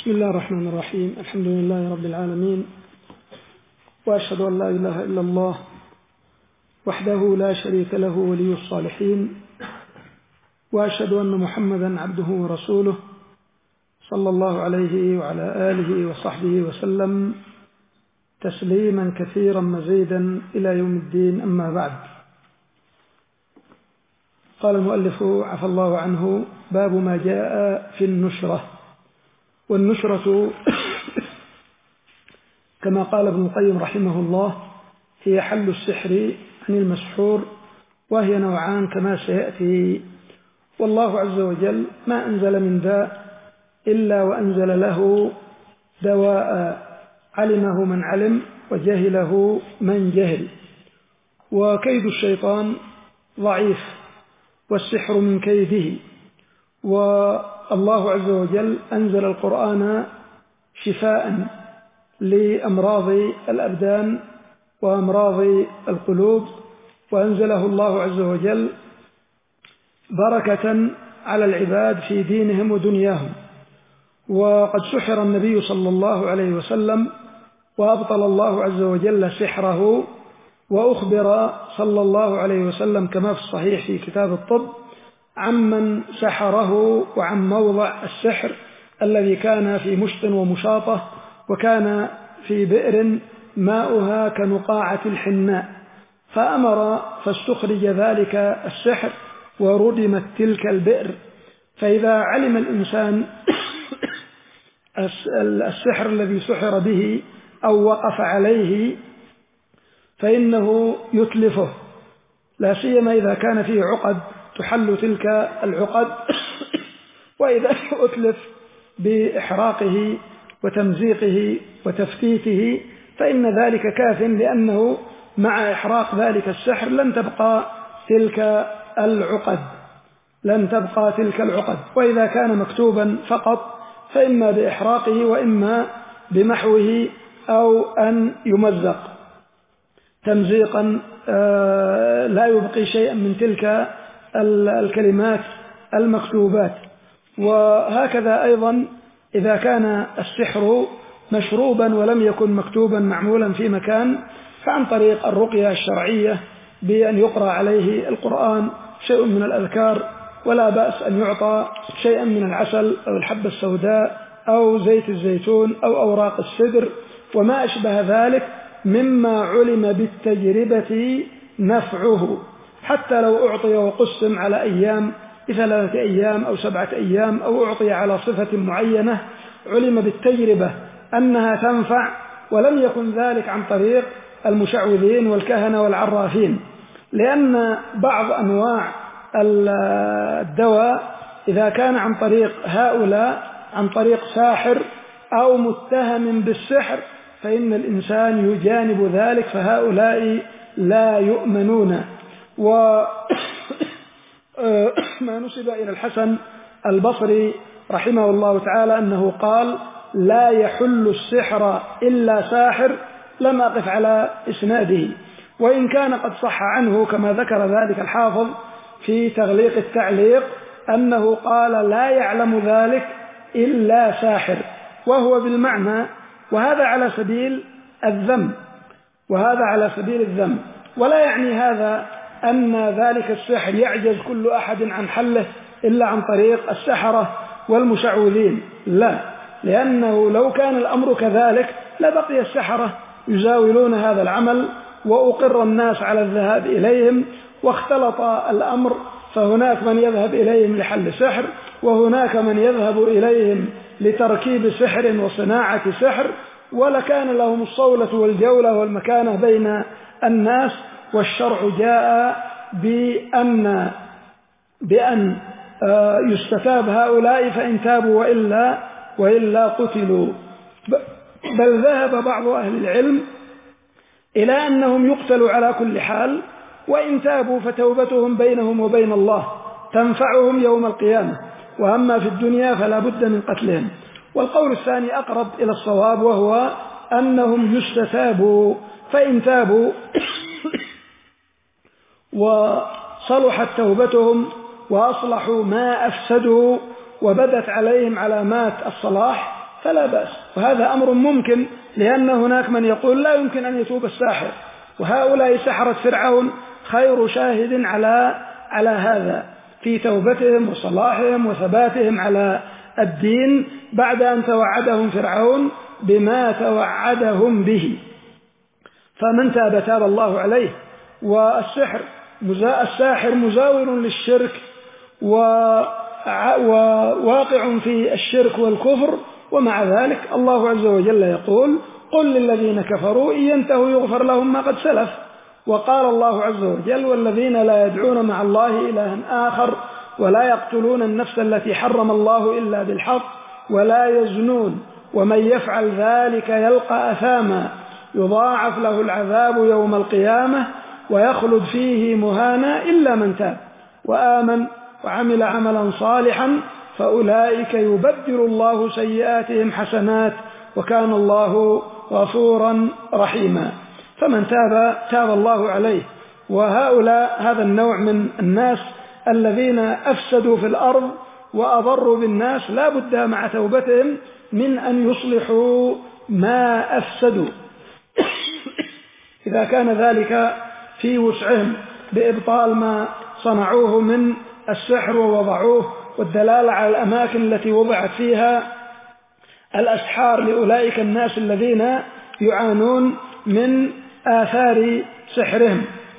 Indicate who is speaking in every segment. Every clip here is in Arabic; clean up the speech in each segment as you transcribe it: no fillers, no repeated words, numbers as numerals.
Speaker 1: بسم الله الرحمن الرحيم. الحمد لله رب العالمين، وأشهد أن لا إله إلا الله وحده لا شريك له ولي الصالحين، وأشهد أن محمدا عبده ورسوله صلى الله عليه وعلى آله وصحبه وسلم تسليما كثيرا مزيدا إلى يوم الدين. أما بعد، قال المؤلف عفى الله عنه: باب ما جاء في النشرة. والنشرة كما قال ابن القيم رحمه الله هي حل السحر عن المسحور، وهي نوعان كما سيأتي. والله عز وجل ما أنزل من داء إلا وأنزل له دواء، علمه من علم وجهله من جهل. وكيد الشيطان ضعيف والسحر من كيده، والله عز وجل أنزل القرآن شفاء لأمراض الأبدان وأمراض القلوب، وأنزله الله عز وجل بركة على العباد في دينهم ودنياهم. وقد سحر النبي صلى الله عليه وسلم وأبطل الله عز وجل سحره، وأخبر صلى الله عليه وسلم كما في الصحيح في كتاب الطب عمن سحره وعن موضع السحر الذي كان في مشط ومشاطة، وكان في بئر ماؤها كنقاعة الحناء، فأمر فاستخرج ذلك السحر وردمت تلك البئر. فإذا علم الإنسان السحر الذي سحر به أو وقف عليه فإنه يتلفه، لا سيما إذا كان فيه عقد تحل تلك العقد، وإذا أتلف بإحراقه وتمزيقه وتفتيته فإن ذلك كاف، لأنه مع إحراق ذلك السحر لن تبقى تلك العقد. وإذا كان مكتوبا فقط فإما بإحراقه وإما بمحوه أو أن يمزق تمزيقا لا يبقي شيئا من تلك الكلمات المكتوبات. وهكذا أيضا إذا كان السحر مشروبا ولم يكن مكتوبا معمولا في مكان، فعن طريق الرقية الشرعية بأن يقرأ عليه القرآن، شيء من الأذكار، ولا بأس أن يعطى شيئا من العسل أو الحبة السوداء أو زيت الزيتون أو أوراق السدر وما أشبه ذلك مما علم بالتجربة نفعه، حتى لو أعطي وقسم على أيام ب3 أيام أو 7 أيام، أو أعطي على صفة معينة علم بالتجربة أنها تنفع، ولم يكن ذلك عن طريق المشعوذين والكهنة والعرافين. لأن بعض أنواع الدواء إذا كان عن طريق هؤلاء، عن طريق ساحر أو متهم بالسحر، فإن الإنسان يجانب ذلك، فهؤلاء لا يؤمنون. وما نسب إلى الحسن البصري رحمه الله تعالى أنه قال: لا يحل السحر إلا ساحر، لم أقف على إسناده، وإن كان قد صح عنه كما ذكر ذلك الحافظ في تغليق التعليق أنه قال: لا يعلم ذلك إلا ساحر، وهو بالمعنى، وهذا على سبيل الذم، ولا يعني هذا أن ذلك السحر يعجز كل أحد عن حله إلا عن طريق السحرة والمشعوذين، لا، لأنه لو كان الأمر كذلك لبقي السحرة يزاولون هذا العمل وأقر الناس على الذهاب إليهم، واختلط الأمر، فهناك من يذهب إليهم لحل سحر، وهناك من يذهب إليهم لتركيب سحر وصناعة سحر، ولكان لهم الصولة والجولة والمكانة بين الناس. والشرع جاء بأن يستتاب هؤلاء، فإن تابوا وإلا قتلوا. بل ذهب بعض أهل العلم إلى أنهم يقتلوا على كل حال، وإن تابوا فتوبتهم بينهم وبين الله تنفعهم يوم القيامة، وأما في الدنيا فلا بد من قتلهم. والقول الثاني أقرب إلى الصواب، وهو أنهم يستتابوا، فإن تابوا وصلحت توبتهم وأصلحوا ما أفسدوا وبدت عليهم علامات الصلاح، فلا بأس، وهذا أمر ممكن، لأن هناك من يقول لا يمكن أن يتوب الساحر، وهؤلاء سحرة فرعون خير شاهد على هذا في توبتهم وصلاحهم وثباتهم على الدين بعد أن توعدهم فرعون بما توعدهم به. فمن تاب تاب الله عليه. الساحر مزاور للشرك وواقع في الشرك والكفر، ومع ذلك الله عز وجل يقول: قل للذين كفروا إن ينتهوا يغفر لهم ما قد سلف. وقال الله عز وجل: والذين لا يدعون مع الله إلها آخر ولا يقتلون النفس التي حرم الله إلا بالحق ولا يزنون ومن يفعل ذلك يلقى أثاما يضاعف له العذاب يوم القيامة ويخلد فيه مهانا إلا من تاب وآمن وعمل عملا صالحا فأولئك يبدل الله سيئاتهم حسنات وكان الله غفورا رحيما. فمن تاب الله عليه. وهؤلاء هذا النوع من الناس الذين أفسدوا في الأرض وأضروا بالناس لا بد مع توبتهم من أن يصلحوا ما أفسدوا إذا كان ذلك في وسعهم بإبطال ما صنعوه من السحر ووضعوه، والدلالة على الأماكن التي وضعت فيها الأسحار لأولئك الناس الذين يعانون من آثار سحرهم.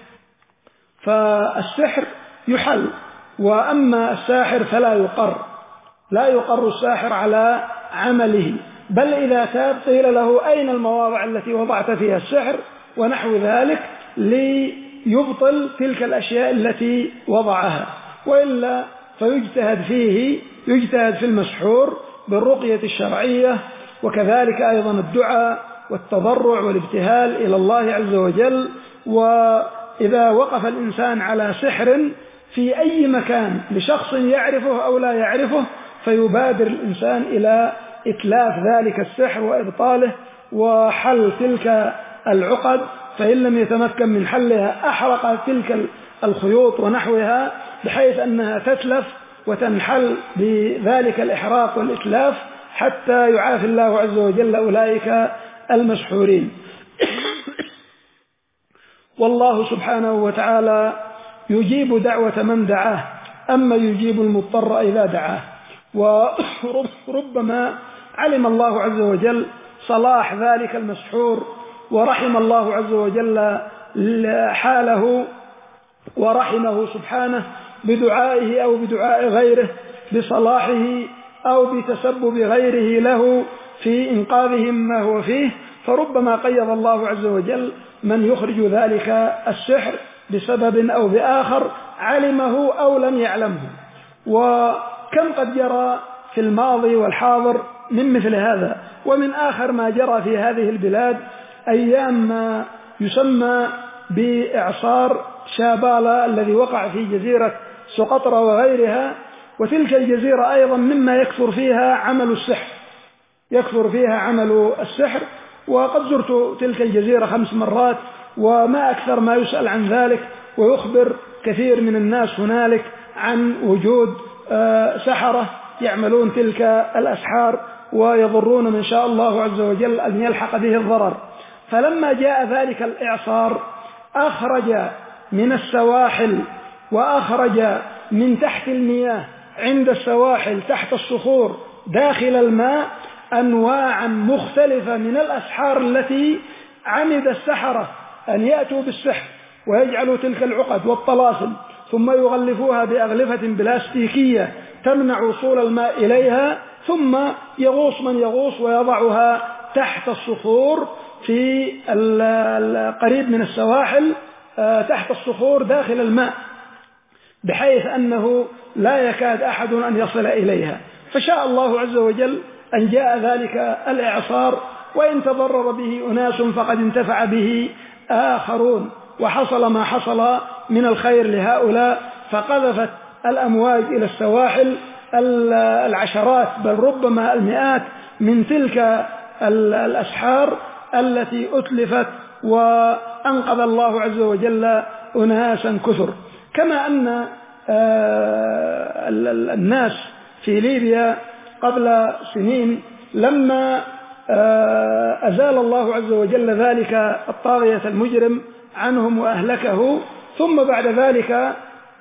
Speaker 1: فالسحر يحل، وأما الساحر فلا يقر الساحر على عمله، بل إذا تاب قيل له: أين المواضع التي وضعت فيها السحر ونحو ذلك، ليبطل تلك الأشياء التي وضعها، وإلا فيجتهد في المسحور بالرقية الشرعية، وكذلك أيضا الدعاء والتضرع والابتهال إلى الله عز وجل. وإذا وقف الإنسان على سحر في أي مكان لشخص يعرفه أو لا يعرفه فيبادر الإنسان إلى إتلاف ذلك السحر وإبطاله وحل تلك العقد، فإن لم يتمكن من حلها أحرق تلك الخيوط ونحوها بحيث أنها تتلف وتنحل بذلك الإحراق والإتلاف حتى يعافي الله عز وجل أولئك المسحورين. والله سبحانه وتعالى يجيب دعوة من دعاه، أما يجيب المضطر إذا دعاه. وربما علم الله عز وجل صلاح ذلك المسحور ورحم الله عز وجل حاله ورحمه سبحانه بدعائه أو بدعاء غيره بصلاحه أو بتسبب غيره له في إنقاذهم ما هو فيه، فربما قيض الله عز وجل من يخرج ذلك السحر بسبب أو بآخر علمه أو لم يعلمه. وكم قد جرى في الماضي والحاضر من مثل هذا. ومن آخر ما جرى في هذه البلاد أيام ما يسمى بإعصار شابالا الذي وقع في جزيرة سقطرى وغيرها، وتلك الجزيرة أيضا مما يكثر فيها عمل السحر، وقد زرت تلك الجزيرة 5 مرات، وما أكثر ما يسأل عن ذلك، ويخبر كثير من الناس هنالك عن وجود سحرة يعملون تلك الأسحار ويضرون من شاء الله عز وجل أن يلحق به الضرر. فلما جاء ذلك الإعصار أخرج من السواحل وأخرج من تحت المياه عند السواحل تحت الصخور داخل الماء أنواعا مختلفة من الأسحار التي عمد السحرة أن يأتوا بالسحر ويجعلوا تلك العقد والطلاسم ثم يغلفوها بأغلفة بلاستيكية تمنع وصول الماء إليها، ثم يغوص من يغوص ويضعها تحت الصخور في القريب من السواحل تحت الصخور داخل الماء، بحيث أنه لا يكاد أحد أن يصل إليها. فشاء الله عز وجل أن جاء ذلك الإعصار، وإن تضرر به أناس فقد انتفع به آخرون، وحصل ما حصل من الخير لهؤلاء، فقذفت الأمواج إلى السواحل العشرات بل ربما المئات من تلك الأسحار التي أتلفت، وأنقذ الله عز وجل أناسا كثر. كما أن الناس في ليبيا قبل سنين لما أزال الله عز وجل ذلك الطاغية المجرم عنهم وأهلكه، ثم بعد ذلك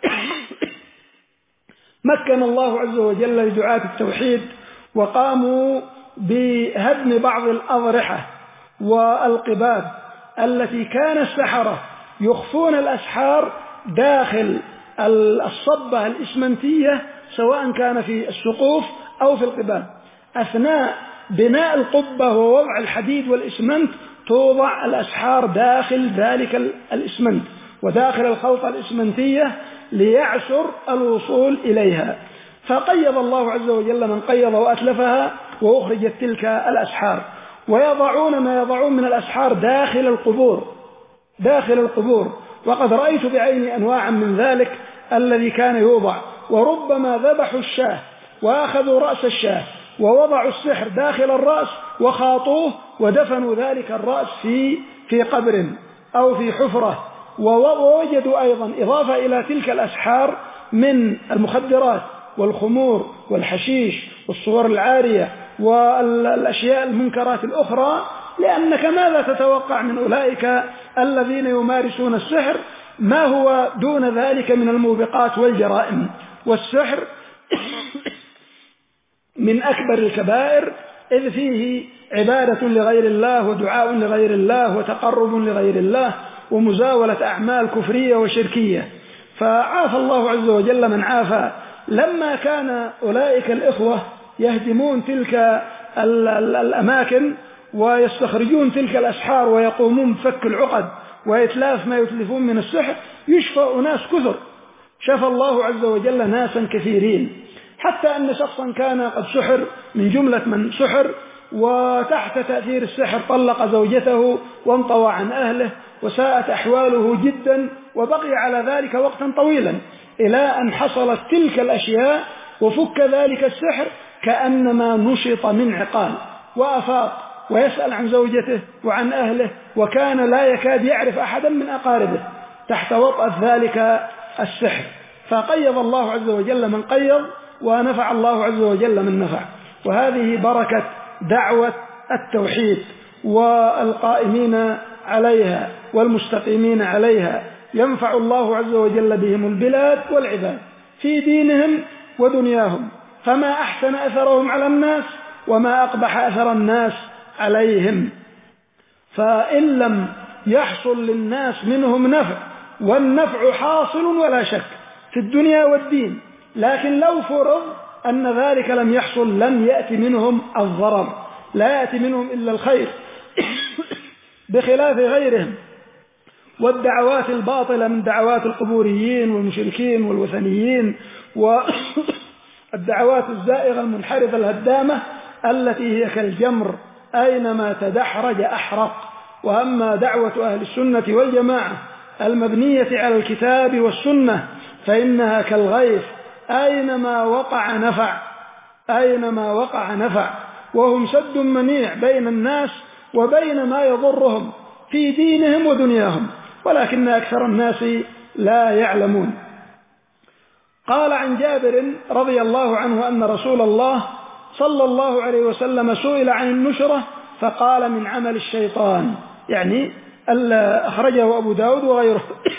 Speaker 1: مكن الله عز وجل لدعاة التوحيد وقاموا بهدم بعض الأضرحة والقباب التي كان السحرة يخفون الأسحار داخل الصبة الإسمنتية، سواء كان في السقوف أو في القباب. أثناء بناء القبة ووضع الحديد والإسمنت توضع الأسحار داخل ذلك الإسمنت وداخل الخلطة الإسمنتية ليعسر الوصول إليها، فقيض الله عز وجل من قيض وأتلفها وأخرجت تلك الأسحار، ويضعون ما يضعون من الأسحار داخل القبور. وقد رأيت بعيني أنواعا من ذلك الذي كان يوضع، وربما ذبحوا الشاه وأخذوا رأس الشاه ووضعوا السحر داخل الرأس وخاطوه ودفنوا ذلك الرأس في قبر أو في حفرة. ووجدوا أيضا إضافة إلى تلك الأسحار من المخدرات والخمور والحشيش والصور العارية والأشياء المنكرات الأخرى، لأنك ماذا تتوقع من أولئك الذين يمارسون السحر؟ ما هو دون ذلك من الموبقات والجرائم. والسحر من أكبر الكبائر، إذ فيه عبادة لغير الله ودعاء لغير الله وتقرب لغير الله ومزاولة أعمال كفرية وشركية. فعاف الله عز وجل من عافى. لما كان أولئك الإخوة يهدمون تلك الأماكن ويستخرجون تلك الأسحار ويقومون بفك العقد وإتلاف ما يتلفون من السحر، يشفى أناس كثر، شفى الله عز وجل ناسا كثيرين، حتى أن شخصا كان قد سحر من جملة من سحر وتحت تأثير السحر طلق زوجته وانطوى عن أهله وساءت أحواله جدا، وبقي على ذلك وقتا طويلا إلى أن حصلت تلك الأشياء وفك ذلك السحر كأنما نشط من عقال، وأفاق ويسأل عن زوجته وعن أهله، وكان لا يكاد يعرف أحدا من أقاربه تحت وطأة ذلك السحر. فقيض الله عز وجل من قيض ونفع الله عز وجل من نفع. وهذه بركة دعوة التوحيد والقائمين عليها والمستقيمين عليها، ينفع الله عز وجل بهم البلاد والعباد في دينهم ودنياهم، فما أحسن أثرهم على الناس وما أقبح أثر الناس عليهم. فإن لم يحصل للناس منهم نفع، والنفع حاصل ولا شك في الدنيا والدين، لكن لو فرض أن ذلك لم يحصل لم يأتي منهم الضرر، لا يأتي منهم إلا الخير بخلاف غيرهم. والدعوات الباطلة من دعوات القبوريين والمشركين والوثنيين والدعوات الزائغة المنحرفة الهدامة التي هي كالجمر أينما تدحرج أحرق. وأما دعوة أهل السنة والجماعة المبنية على الكتاب والسنة فإنها كالغيث أينما وقع نفع، وهم سد منيع بين الناس وبين ما يضرهم في دينهم ودنياهم، ولكن أكثر الناس لا يعلمون. قال عن جابر رضي الله عنه أن رسول الله صلى الله عليه وسلم سئل عن النشرة فقال من عمل الشيطان، يعني أخرجه أبو داود وغيره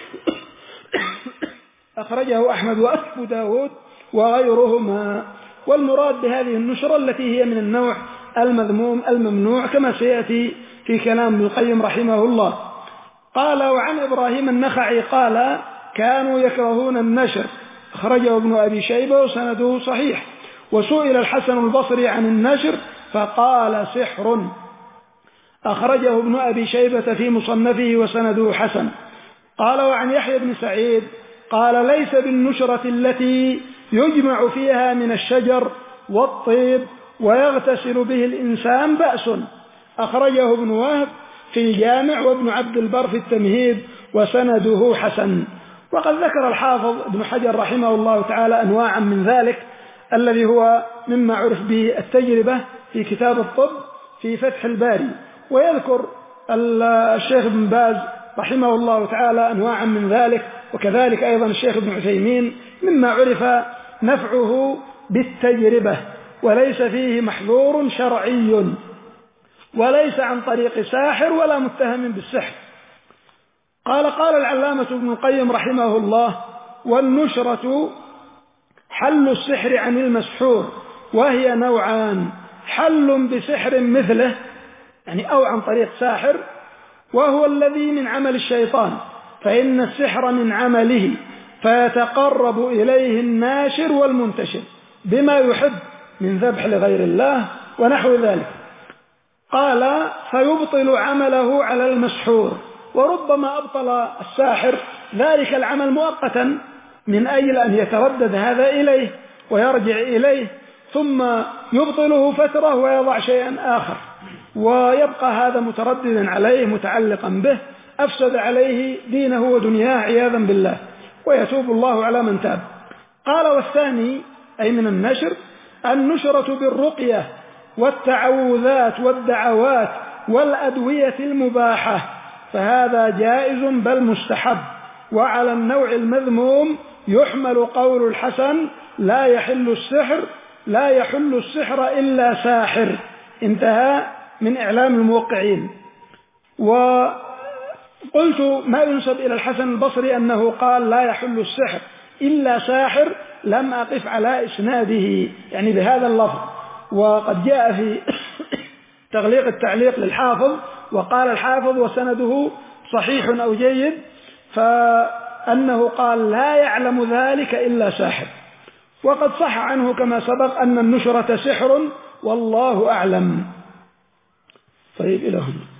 Speaker 1: أخرجه أحمد وأبو داود وغيرهما. والمراد بهذه النشرة التي هي من النوع المذموم الممنوع كما سيأتي في كلام ابن القيم رحمه الله. قال وعن إبراهيم النخعي قال كانوا يكرهون النشر، أخرجه ابن أبي شيبة وسنده صحيح. وسئل الحسن البصري عن النشر فقال سحر، أخرجه ابن أبي شيبة في مصنفه وسنده حسن. قال وعن يحيى بن سعيد قال ليس بالنشرة التي يجمع فيها من الشجر والطيب ويغتسل به الإنسان بأس، أخرجه ابن وهب في الجامع وابن عبد البر في التمهيد وسنده حسن. وقد ذكر الحافظ ابن حجر رحمه الله تعالى أنواعا من ذلك الذي هو مما عرف به التجربة في كتاب الطب في فتح الباري، ويذكر الشيخ ابن باز رحمه الله تعالى أنواعا من ذلك، وكذلك أيضا الشيخ ابن عثيمين مما عرف نفعه بالتجربة. وليس فيه محظور شرعي، وليس عن طريق ساحر ولا متهم بالسحر. قال العلامة ابن القيم رحمه الله: والنشرة حل السحر عن المسحور، وهي نوعان: حل بسحر مثله يعني أو عن طريق ساحر، وهو الذي من عمل الشيطان، فإن السحر من عمله، فيتقرب إليه الناشر والمنتشر بما يحب من ذبح لغير الله ونحو ذلك. قال: فيبطل عمله على المسحور، وربما أبطل الساحر ذلك العمل مؤقتا من أجل أن يتردد هذا إليه ويرجع إليه، ثم يبطله فترة ويضع شيئا آخر، ويبقى هذا مترددا عليه متعلقا به، أفسد عليه دينه ودنياه عياذا بالله، ويتوب الله على من تاب. قال: والثاني أي من النشر النشرة بالرقية والتعوذات والدعوات والأدوية المباحة، فهذا جائز بل مستحب. وعلى النوع المذموم يحمل قول الحسن: لا يحل السحر إلا ساحر. انتهى من إعلام الموقعين. وقلت ما ينسب إلى الحسن البصري أنه قال: لا يحل السحر إلا ساحر، لم أقف على إسناده يعني بهذا اللفظ، وقد جاء في تغليق التعليق للحافظ، وقال الحافظ وسنده صحيح أو جيد، فأنه قال: لا يعلم ذلك إلا ساحر. وقد صح عنه كما سبق أن النشرة سحر، والله أعلم. طيب، إلى هنا.